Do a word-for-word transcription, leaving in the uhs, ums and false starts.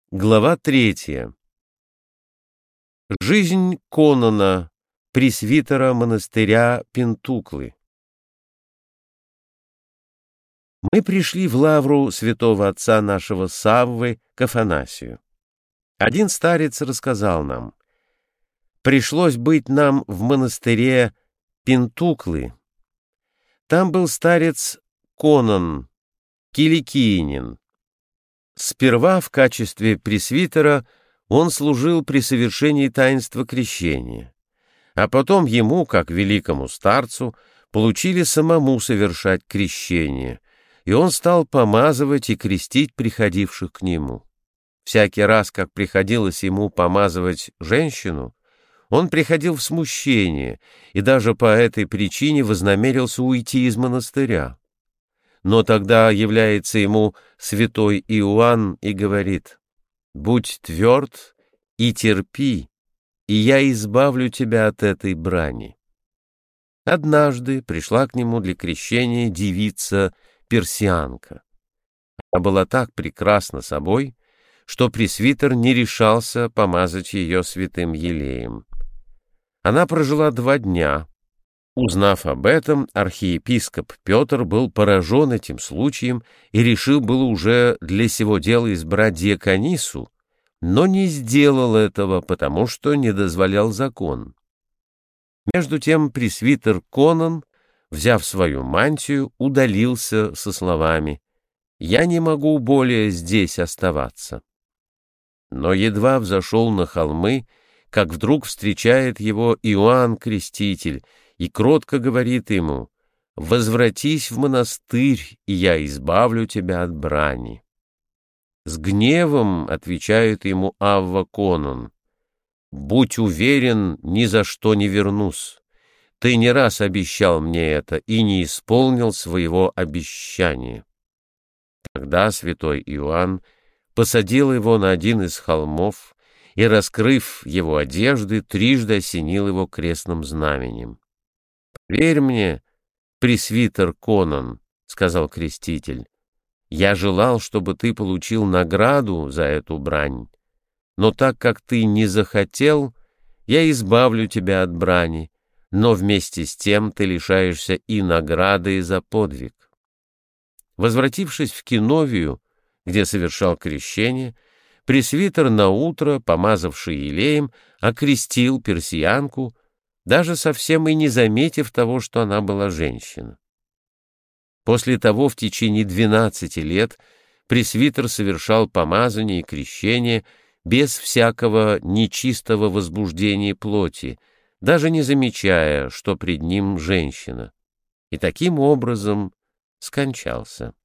Глава третья. Жизнь Конона, пресвитера монастыря Пентуклы. Мы пришли в лавру святого отца нашего Саввы к Афанасию. Один старец рассказал нам: пришлось быть нам в монастыре Пентуклы. Там был старец Конон, киликиянин. Сперва в качестве пресвитера он служил при совершении таинства крещения, а потом ему, как великому старцу, получили самому совершать крещение, и он стал помазывать и крестить приходивших к нему. Всякий раз, как приходилось ему помазывать женщину, он приходил в смущение и даже по этой причине вознамерился уйти из монастыря. Но тогда является ему святой Иоанн и говорит: «Будь тверд и терпи, и я избавлю тебя от этой брани». Однажды пришла к нему для крещения девица-персианка. Она была так прекрасна собой, что пресвитер не решался помазать ее святым елеем. Она прожила два дня. Узнав об этом, архиепископ Петр был поражен этим случаем и решил было уже для сего дела избрать диаконису, но не сделал этого, потому что не дозволял закон. Между тем пресвитер Конон, взяв свою мантию, удалился со словами: «Я не могу более здесь оставаться». Но едва взошел на холмы, как вдруг встречает его Иоанн Креститель и кротко говорит ему: «Возвратись в монастырь, и я избавлю тебя от брани». С гневом отвечает ему Авва Конон: «Будь уверен, ни за что не вернусь. Ты не раз обещал мне это и не исполнил своего обещания». Тогда святой Иоанн посадил его на один из холмов и, раскрыв его одежды, трижды осенил его крестным знаменем. «Верь мне, пресвитер Конон, — сказал креститель, — я желал, чтобы ты получил награду за эту брань, но так как ты не захотел, я избавлю тебя от брани, но вместе с тем ты лишаешься и награды за подвиг». Возвратившись в Киновию, где совершал крещение, пресвитер наутро, помазавший елеем, окрестил персиянку, даже совсем и не заметив того, что она была женщина. После того в течение двенадцати лет пресвитер совершал помазание и крещение без всякого нечистого возбуждения плоти, даже не замечая, что пред ним женщина, и таким образом скончался.